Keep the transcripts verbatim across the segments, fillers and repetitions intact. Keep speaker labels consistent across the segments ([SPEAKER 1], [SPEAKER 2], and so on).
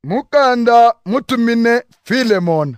[SPEAKER 1] Mukanda mutumine Filemon.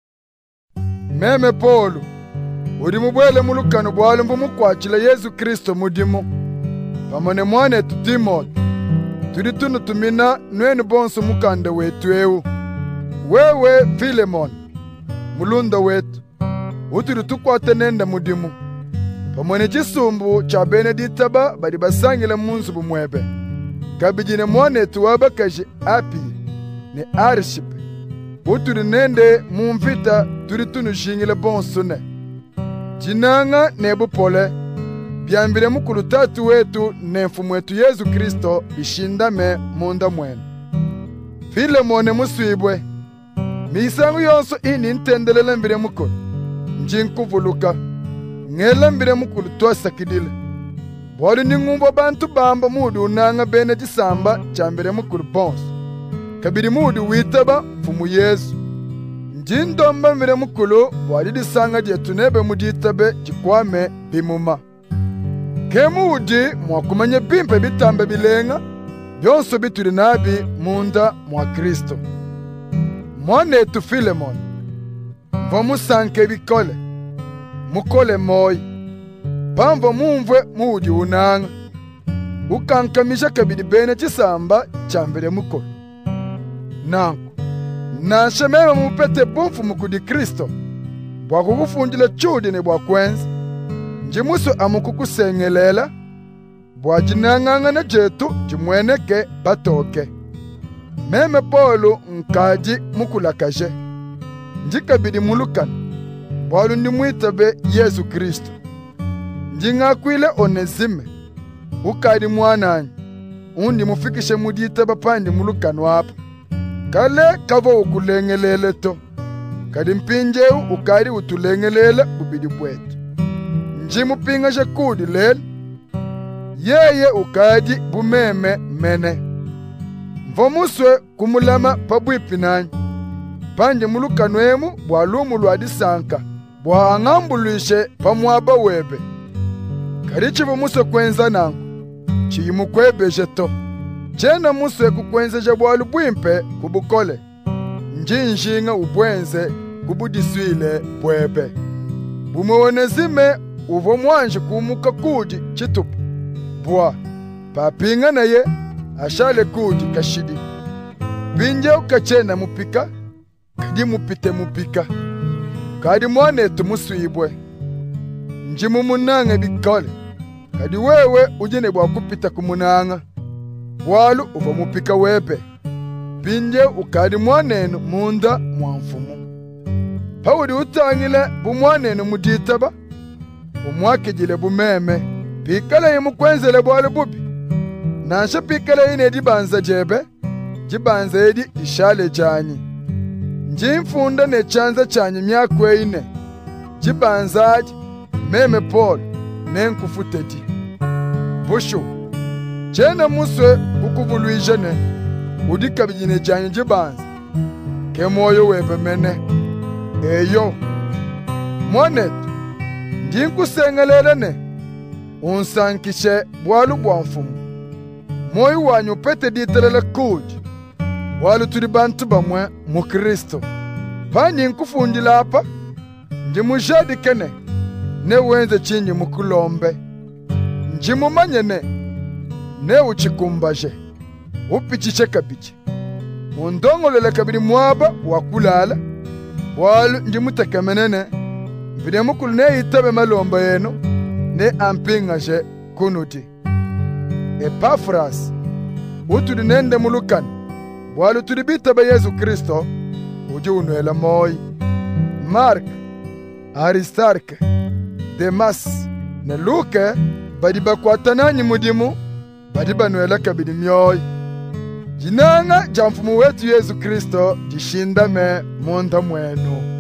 [SPEAKER 1] Meme Polo, uri mubwele mulukano bwalo mbu mukwachila Yesu Kristo mudimu. Pamone mwane tu Timote. Turi tunu tumina nwenu bonso mukanda wetu ewu. Wewe Filemon, mulunda wetu. Uturi tukwate nenda mudimu. Pamone chisumbu cha Beneditaba badi basangila munzu bumwebe. Kabijine mwane tuwaba kaji api ne Arishipe. Uturi nende mumvita turi tunu shingile bonso ne. Jinanga nebu pole. Biambire mukulu tatu wetu ne mfumu wetu Yesu Kristo bishindame munda mwenu. Filemone muswibwe. Misangu yonso ini ntendelele mbire mukulu. Njinkuvuluka. Ngela mbire mukulu tosa kidile. Bwali ningumbo bantu bamba mudu unanga bene jisamba chambire mukulu bonso. Kabiri mudu witaba mfumu Yesu. Njindomba mbire mukulu bwali disanga jetunebe muditabe jikwame bimuma. Kemudi mwakumanye bimpe bitambe bilenga byonso bituri nabi munda mwa Kristo. Mwane tu Filemon, mva musanke bikole, mukole moyi, pamva mumvwe mudi unanga, ukankamisha kabidi bene chisamba chambere mukole. Nangu, nanshememe mupete bumfu mukudi Kristo, bwakukufundile chudi ne bwakwenzi, njimusu amukukusengelela, bwajinanganga jetu jimweneke batoke. Meme Polo nkaji mukulakaje. Njikabidi mulukana. Bwalu ndimwitabe Yesu Kristo. Njingakwile Onesime. Ukadi mwananyi. Undi mufikishe muditaba pandi mulukana wapa. Kale kavo ukulengelele to. Kadi mpinjeu ukadi utulengelele ubidi bwetu. Njimupinga shakudi lele. Yeye ukadi bumeme mene. Mvomuswe kumulama pabwipinanyi. Panje mulukanwemu bwalumu lwadisanka. Bwaangambuluishe pamwaba webe. Karichi vumuswe kwenza nangu. Chiyimukwebeje to. Chena muswe kukwenzeje bwalu bwimpe kubukole. Njinjinga ubwenze kubudiswile bwebe. Bumwonezime uvo mwanje kumuka kudi chitupu. Bwa, papinga na ye. Ashale kudi kashidi. Binje ukachena mupika. Kadi mupite mupika. Kadi mwane tumuswibwe. Njimu munanga bikole. Kadi wewe ujine bwa kupita kumunanga. Walu uva mupika webe. Binje ukadi mwanenu munda mwanfumu. Pawudi utangile bumwanenu muditaba. Umwakijile bumeme. Pikala yimukwenzele bwale bubi. Nansha pikala ine dibanza jebe, jibanza edi ishale janyi. Njimfunda ne chanza chanyi myakwe ine. Jibanza aji, meme Paul, nenkufuteti. Bushu, chena muswe kukuvuluisha ne, udikabijine janyi jibanza. Kemoyo webe mene. Eyo, mwanetu, njinkusengelele ne, unsankishe bwalu bwamfumu. Moyo wanyu pete ditelele kuji. Walu turi bantu bamwe mu Kristo. Panyi nkufundila apa. Njimujadi kene. Ne wenze chinyi mukulombe. Njimumanye ne. Ne uchikumbaje. Upichiche kabiche. Undongolele kabiri mwaba wakulala. Walu njimutekemenene. Vide mukulu ne itabe malomba yenu. Ne ampingaje kunuti. Epafras, uturi nende mulukani, bwalu turi bitaba Yesu Kristo, uji unwela moi. Mark, Aristarke, Demas, ne Luke, badi bakwatananyi mudimu, badi banwela kabidi myoi. Jinanga jamfumu wetu Yesu Kristo, jishindame munda mwenu.